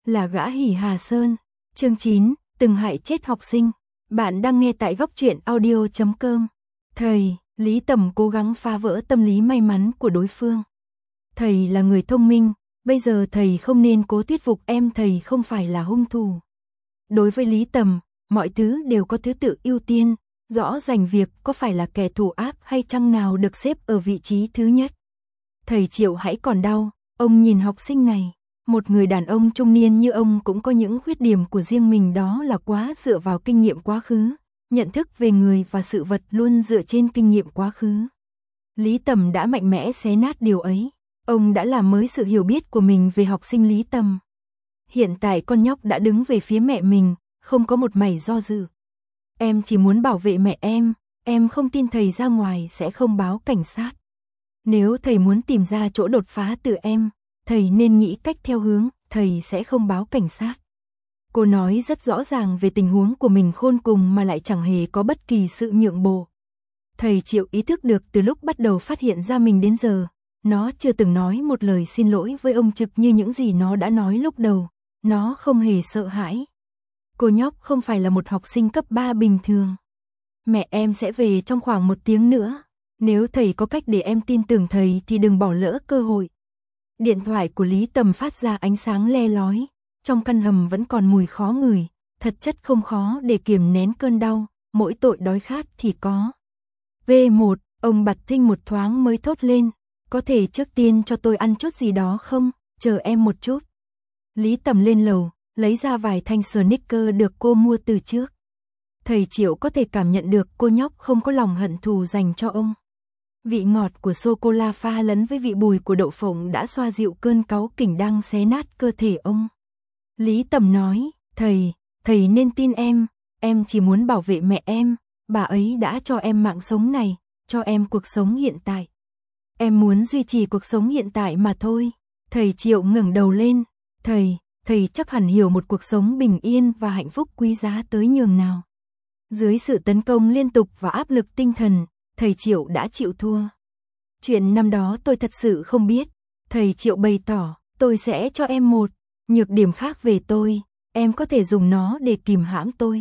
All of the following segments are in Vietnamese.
là gã Hỉ Hà Sơn. Chương 9, từng hại chết học sinh. Bạn đang nghe tại góc truyện audio.com. Thầy, Lý Tầm cố gắng phá vỡ tâm lý may mắn của đối phương. Thầy là người thông minh, bây giờ thầy không nên cố thuyết phục em thầy không phải là hung thủ. Đối với Lý Tầm, mọi thứ đều có thứ tự ưu tiên, rõ ràng việc có phải là kẻ thù ác hay chăng nào được xếp ở vị trí thứ nhất. Thầy Triệu hãy còn đau, ông nhìn học sinh này. Một người đàn ông trung niên như ông cũng có những khuyết điểm của riêng mình, đó là quá dựa vào kinh nghiệm quá khứ, nhận thức về người và sự vật luôn dựa trên kinh nghiệm quá khứ. Lý Tầm đã mạnh mẽ xé nát điều ấy, ông đã làm mới sự hiểu biết của mình về học sinh Lý Tầm. Hiện tại con nhóc đã đứng về phía mẹ mình, không có một mảy do dự. Em chỉ muốn bảo vệ mẹ em không tin thầy ra ngoài sẽ không báo cảnh sát. Nếu thầy muốn tìm ra chỗ đột phá từ em, thầy nên nghĩ cách theo hướng, thầy sẽ không báo cảnh sát. Cô nói rất rõ ràng về tình huống của mình khôn cùng mà lại chẳng hề có bất kỳ sự nhượng bộ. Thầy Triệu ý thức được từ lúc bắt đầu phát hiện ra mình đến giờ, nó chưa từng nói một lời xin lỗi với ông Trực như những gì nó đã nói lúc đầu, nó không hề sợ hãi. Cô nhóc không phải là một học sinh cấp 3 bình thường. Mẹ em sẽ về trong khoảng 1 tiếng nữa, nếu thầy có cách để em tin tưởng thầy thì đừng bỏ lỡ cơ hội. Điện thoại của Lý Tầm phát ra ánh sáng le lói, trong căn hầm vẫn còn mùi khó ngửi, thật chất không khó để kiềm nén cơn đau, mỗi tội đói khát thì có. V1, ông Bạt Thinh một thoáng mới thốt lên, có thể trước tiên cho tôi ăn chút gì đó không, chờ em một chút. Lý Tầm lên lầu, lấy ra vài thanh Snickers được cô mua từ trước. Thầy Triệu có thể cảm nhận được cô nhóc không có lòng hận thù dành cho ông. Vị ngọt của sô-cô-la pha lẫn với vị bùi của đậu phộng đã xoa dịu cơn cáu kỉnh đang xé nát cơ thể ông. Lý Tầm nói, thầy nên tin em chỉ muốn bảo vệ mẹ em, bà ấy đã cho em mạng sống này, cho em cuộc sống hiện tại. Em muốn duy trì cuộc sống hiện tại mà thôi. Thầy Triệu ngẩng đầu lên, thầy chắc hẳn hiểu một cuộc sống bình yên và hạnh phúc quý giá tới nhường nào. Dưới sự tấn công liên tục và áp lực tinh thần, thầy Triệu đã chịu thua. Chuyện năm đó tôi thật sự không biết. Thầy Triệu bày tỏ, tôi sẽ cho em một nhược điểm khác về tôi, em có thể dùng nó để kìm hãm tôi.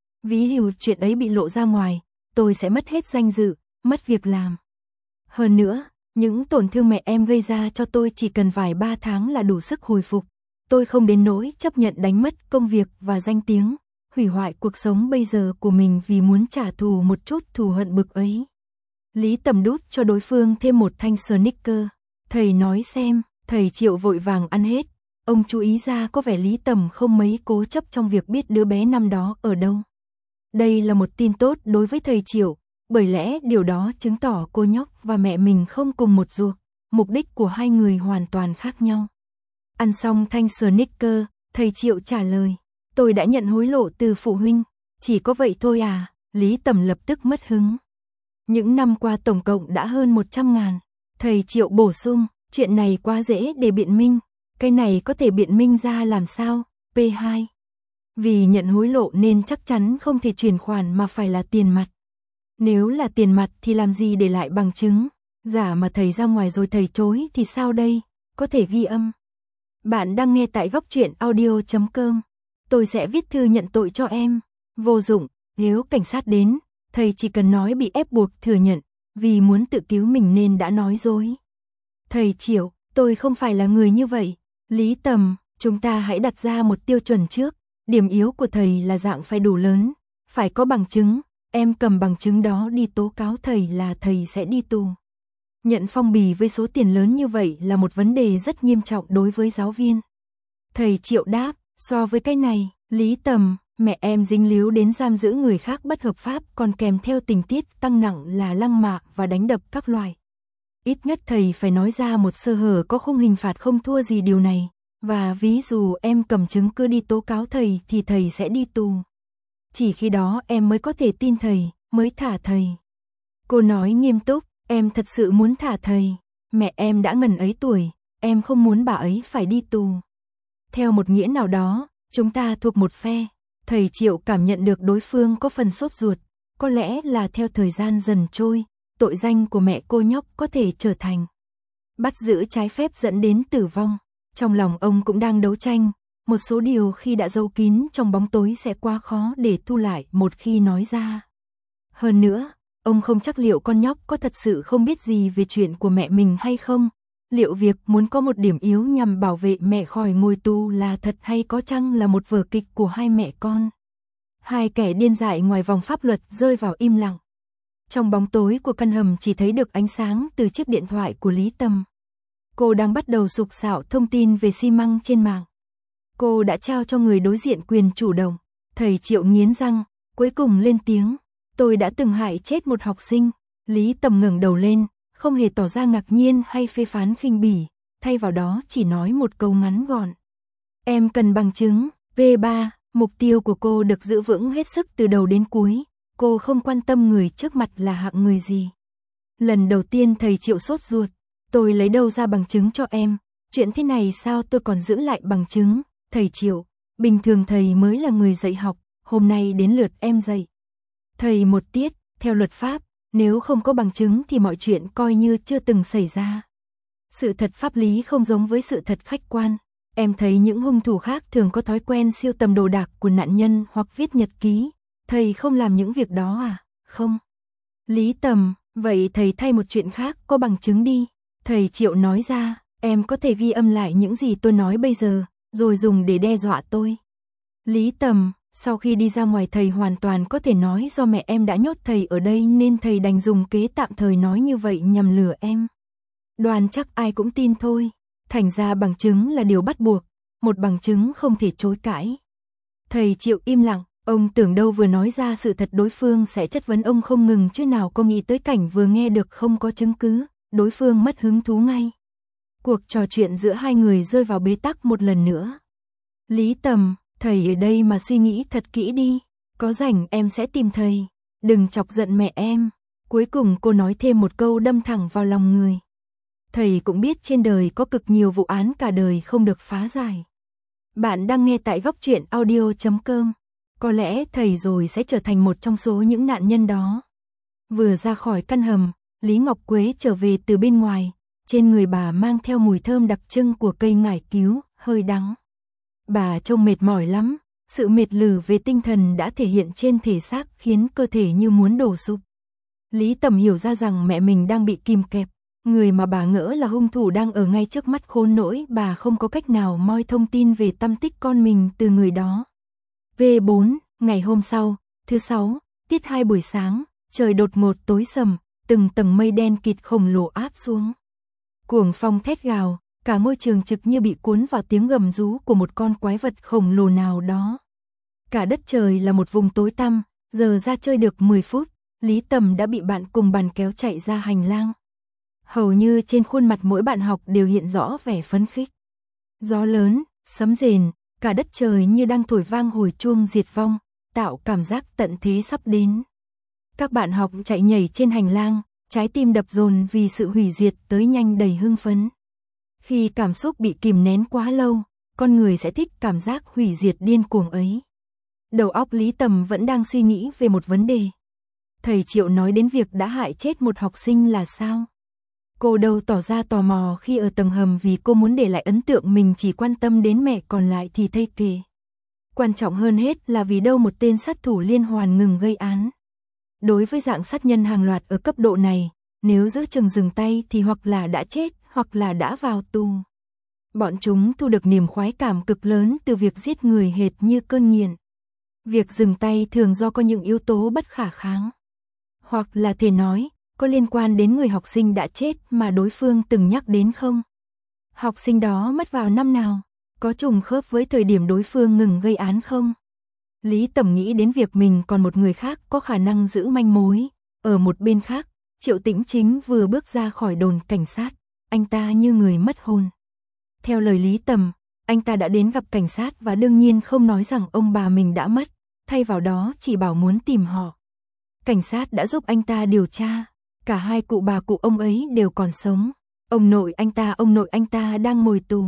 Ví dụ chuyện ấy bị lộ ra ngoài, tôi sẽ mất hết danh dự, mất việc làm. Hơn nữa, những tổn thương mẹ em gây ra cho tôi chỉ cần vài 3 tháng là đủ sức hồi phục. Tôi không đến nỗi chấp nhận đánh mất công việc và danh tiếng, hủy hoại cuộc sống bây giờ của mình vì muốn trả thù một chút thù hận bực ấy. Lý Tầm đút cho đối phương thêm một thanh Snickers. Thầy nói xem, thầy Triệu vội vàng ăn hết. Ông chú ý ra có vẻ Lý Tầm không mấy cố chấp trong việc biết đứa bé năm đó ở đâu. Đây là một tin tốt đối với thầy Triệu, bởi lẽ điều đó chứng tỏ cô nhóc và mẹ mình không cùng một ruột, mục đích của hai người hoàn toàn khác nhau. Ăn xong thanh Snickers, thầy Triệu trả lời, tôi đã nhận hối lộ từ phụ huynh, chỉ có vậy thôi à, Lý Tầm lập tức mất hứng. Những năm qua tổng cộng đã hơn 100.000, thầy Triệu bổ sung, chuyện này quá dễ để biện minh, cái này có thể biện minh ra làm sao, P2. Vì nhận hối lộ nên chắc chắn không thể chuyển khoản mà phải là tiền mặt. Nếu là tiền mặt thì làm gì để lại bằng chứng, giả mà thầy ra ngoài rồi thầy chối thì sao đây, có thể ghi âm. Bạn đang nghe tại góc truyện audio.com. Tôi sẽ viết thư nhận tội cho em. Vô dụng, nếu cảnh sát đến, thầy chỉ cần nói bị ép buộc thừa nhận, vì muốn tự cứu mình nên đã nói dối. Thầy Triệu, tôi không phải là người như vậy. Lý Tầm, chúng ta hãy đặt ra một tiêu chuẩn trước. Điểm yếu của thầy là dạng phải đủ lớn, phải có bằng chứng. Em cầm bằng chứng đó đi tố cáo thầy là thầy sẽ đi tù. Nhận phong bì với số tiền lớn như vậy là một vấn đề rất nghiêm trọng đối với giáo viên. Thầy Triệu đáp, so với cái này, Lý Tầm, mẹ em dính líu đến giam giữ người khác bất hợp pháp còn kèm theo tình tiết tăng nặng là lăng mạ và đánh đập các loại. Ít nhất thầy phải nói ra một sơ hở có khung hình phạt không thua gì điều này, và ví dụ em cầm chứng cứ đi tố cáo thầy thì thầy sẽ đi tù. Chỉ khi đó em mới có thể tin thầy, mới thả thầy. Cô nói nghiêm túc, em thật sự muốn thả thầy, mẹ em đã ngần ấy tuổi, em không muốn bà ấy phải đi tù. Theo một nghĩa nào đó, chúng ta thuộc một phe. Thầy Triệu cảm nhận được đối phương có phần sốt ruột, có lẽ là theo thời gian dần trôi, tội danh của mẹ cô nhóc có thể trở thành bắt giữ trái phép dẫn đến tử vong. Trong lòng ông cũng đang đấu tranh, một số điều khi đã giấu kín trong bóng tối sẽ quá khó để thu lại một khi nói ra. Hơn nữa, ông không chắc liệu con nhóc có thật sự không biết gì về chuyện của mẹ mình hay không. Liệu việc muốn có một điểm yếu nhằm bảo vệ mẹ khỏi ngồi tù là thật hay có chăng là một vở kịch của hai mẹ con. Hai kẻ điên dại ngoài vòng pháp luật rơi vào im lặng. Trong bóng tối của căn hầm chỉ thấy được ánh sáng từ chiếc điện thoại của Lý Tầm. Cô đang bắt đầu sục sạo thông tin về xi măng trên mạng. Cô đã trao cho người đối diện quyền chủ động. Thầy Triệu nghiến răng, cuối cùng lên tiếng. Tôi đã từng hại chết một học sinh. Lý Tầm ngẩng đầu lên, không hề tỏ ra ngạc nhiên hay phê phán khinh bỉ. Thay vào đó chỉ nói một câu ngắn gọn. Em cần bằng chứng. V3, mục tiêu của cô được giữ vững hết sức từ đầu đến cuối. Cô không quan tâm người trước mặt là hạng người gì. Lần đầu tiên thầy Triệu sốt ruột. Tôi lấy đâu ra bằng chứng cho em? Chuyện thế này sao tôi còn giữ lại bằng chứng? Thầy Triệu, bình thường thầy mới là người dạy học, hôm nay đến lượt em dạy. Thầy một tiết, theo luật pháp, nếu không có bằng chứng thì mọi chuyện coi như chưa từng xảy ra. Sự thật pháp lý không giống với sự thật khách quan. Em thấy những hung thủ khác thường có thói quen sưu tầm đồ đạc của nạn nhân hoặc viết nhật ký. Thầy không làm những việc đó à? Không. Lý Tầm, vậy thầy thay một chuyện khác có bằng chứng đi. Thầy Triệu nói ra, em có thể ghi âm lại những gì tôi nói bây giờ, rồi dùng để đe dọa tôi. Lý Tầm, sau khi đi ra ngoài thầy hoàn toàn có thể nói do mẹ em đã nhốt thầy ở đây nên thầy đành dùng kế tạm thời nói như vậy nhằm lừa em. Đoán chắc ai cũng tin thôi. Thành ra bằng chứng là điều bắt buộc, một bằng chứng không thể chối cãi. Thầy Triệu im lặng, ông tưởng đâu vừa nói ra sự thật đối phương sẽ chất vấn ông không ngừng chứ nào có nghĩ tới cảnh vừa nghe được không có chứng cứ, đối phương mất hứng thú ngay. Cuộc trò chuyện giữa hai người rơi vào bế tắc một lần nữa. Lý Tầm, thầy ở đây mà suy nghĩ thật kỹ đi, có rảnh em sẽ tìm thầy, đừng chọc giận mẹ em. Cuối cùng cô nói thêm một câu đâm thẳng vào lòng người. Thầy cũng biết trên đời có cực nhiều vụ án cả đời không được phá giải. Bạn đang nghe tại Góc Truyện Audio.com. Có lẽ thầy rồi sẽ trở thành một trong số những nạn nhân đó. Vừa ra khỏi căn hầm, Lý Ngọc Quế trở về từ bên ngoài. Trên người bà mang theo mùi thơm đặc trưng của cây ngải cứu, hơi đắng. Bà trông mệt mỏi lắm, sự mệt lử về tinh thần đã thể hiện trên thể xác khiến cơ thể như muốn đổ sụp. Lý Tầm hiểu ra rằng mẹ mình đang bị kìm kẹp. Người mà bà ngỡ là hung thủ đang ở ngay trước mắt khốn nỗi bà không có cách nào moi thông tin về tăm tích con mình từ người đó. V4, ngày hôm sau, thứ Sáu, tiết 2 buổi sáng, trời đột ngột tối sầm, từng tầng mây đen kịt khổng lồ áp xuống. Cuồng phong thét gào, cả môi trường trực như bị cuốn vào tiếng gầm rú của một con quái vật khổng lồ nào đó. Cả đất trời là một vùng tối tăm, giờ ra chơi được 10 phút, Lý Tầm đã bị bạn cùng bàn kéo chạy ra hành lang. Hầu như trên khuôn mặt mỗi bạn học đều hiện rõ vẻ phấn khích. Gió lớn, sấm rền, cả đất trời như đang thổi vang hồi chuông diệt vong, tạo cảm giác tận thế sắp đến. Các bạn học chạy nhảy trên hành lang, trái tim đập dồn vì sự hủy diệt tới nhanh đầy hưng phấn. Khi cảm xúc bị kìm nén quá lâu, con người sẽ thích cảm giác hủy diệt điên cuồng ấy. Đầu óc Lý Tầm vẫn đang suy nghĩ về một vấn đề. Thầy Triệu nói đến việc đã hại chết một học sinh là sao? Cô đâu tỏ ra tò mò khi ở tầng hầm vì cô muốn để lại ấn tượng mình chỉ quan tâm đến mẹ còn lại thì thây kề. Quan trọng hơn hết là vì đâu một tên sát thủ liên hoàn ngừng gây án. Đối với dạng sát nhân hàng loạt ở cấp độ này, nếu giữa chừng dừng tay thì hoặc là đã chết hoặc là đã vào tù. Bọn chúng thu được niềm khoái cảm cực lớn từ việc giết người hệt như cơn nghiện. Việc dừng tay thường do có những yếu tố bất khả kháng. Hoặc là thể nói, có liên quan đến người học sinh đã chết mà đối phương từng nhắc đến không? Học sinh đó mất vào năm nào? Có trùng khớp với thời điểm đối phương ngừng gây án không? Lý Tầm nghĩ đến việc mình còn một người khác có khả năng giữ manh mối. Ở một bên khác, Triệu Tĩnh Chính vừa bước ra khỏi đồn cảnh sát. Anh ta như người mất hồn. Theo lời Lý Tầm, anh ta đã đến gặp cảnh sát và đương nhiên không nói rằng ông bà mình đã mất. Thay vào đó chỉ bảo muốn tìm họ. Cảnh sát đã giúp anh ta điều tra. Cả hai cụ bà cụ ông ấy đều còn sống. Ông nội anh ta đang ngồi tù.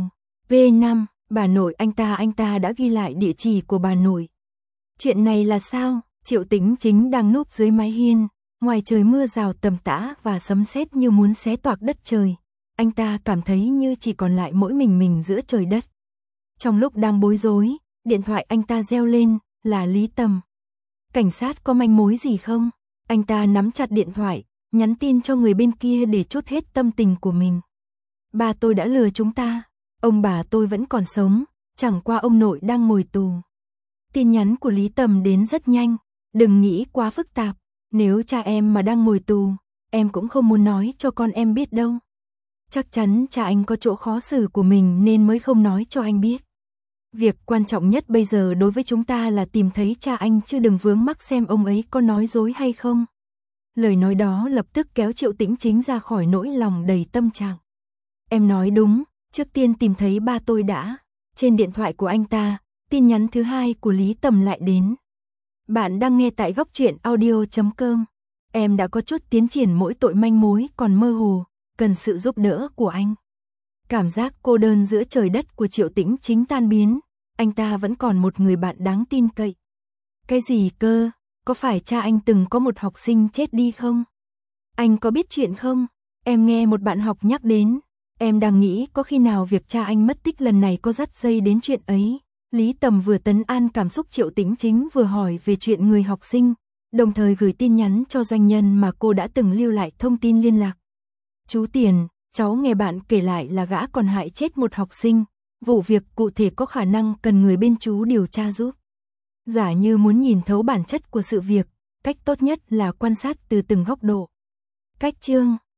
V5, bà nội anh ta đã ghi lại địa chỉ của bà nội. Chuyện này là sao? Triệu Tĩnh Chính đang núp dưới mái hiên, ngoài trời mưa rào tầm tã và sấm sét như muốn xé toạc đất trời. Anh ta cảm thấy như chỉ còn lại mỗi mình giữa trời đất. Trong lúc đang bối rối, điện thoại anh ta reo lên, là Lý Tầm. Cảnh sát có manh mối gì không? Anh ta nắm chặt điện thoại, nhắn tin cho người bên kia để trút hết tâm tình của mình. Ba tôi đã lừa chúng ta, ông bà tôi vẫn còn sống, chẳng qua ông nội đang ngồi tù. Tin nhắn của Lý Tầm đến rất nhanh, đừng nghĩ quá phức tạp, nếu cha em mà đang ngồi tù, em cũng không muốn nói cho con em biết đâu. Chắc chắn cha anh có chỗ khó xử của mình nên mới không nói cho anh biết. Việc quan trọng nhất bây giờ đối với chúng ta là tìm thấy cha anh chứ đừng vướng mắc xem ông ấy có nói dối hay không. Lời nói đó lập tức kéo Triệu Tĩnh Chính ra khỏi nỗi lòng đầy tâm trạng. Em nói đúng, trước tiên tìm thấy ba tôi đã. Trên điện thoại của anh ta, tin nhắn thứ hai của Lý Tầm lại đến. Bạn đang nghe tại Góc Truyện Audio.com. Em đã có chút tiến triển, mỗi tội manh mối còn mơ hồ, cần sự giúp đỡ của anh. Cảm giác cô đơn giữa trời đất của Triệu Tĩnh Chính tan biến, anh ta vẫn còn một người bạn đáng tin cậy. Cái gì cơ? Có phải cha anh từng có một học sinh chết đi không? Anh có biết chuyện không? Em nghe một bạn học nhắc đến. Em đang nghĩ có khi nào việc cha anh mất tích lần này có dắt dây đến chuyện ấy. Lý Tầm vừa trấn an cảm xúc Triệu Tĩnh Chính vừa hỏi về chuyện người học sinh, đồng thời gửi tin nhắn cho doanh nhân mà cô đã từng lưu lại thông tin liên lạc. Chú Tiền, cháu nghe bạn kể lại là gã còn hại chết một học sinh. Vụ việc cụ thể có khả năng cần người bên chú điều tra giúp. Giả như muốn nhìn thấu bản chất của sự việc, cách tốt nhất là quan sát từ từng góc độ. Cách chương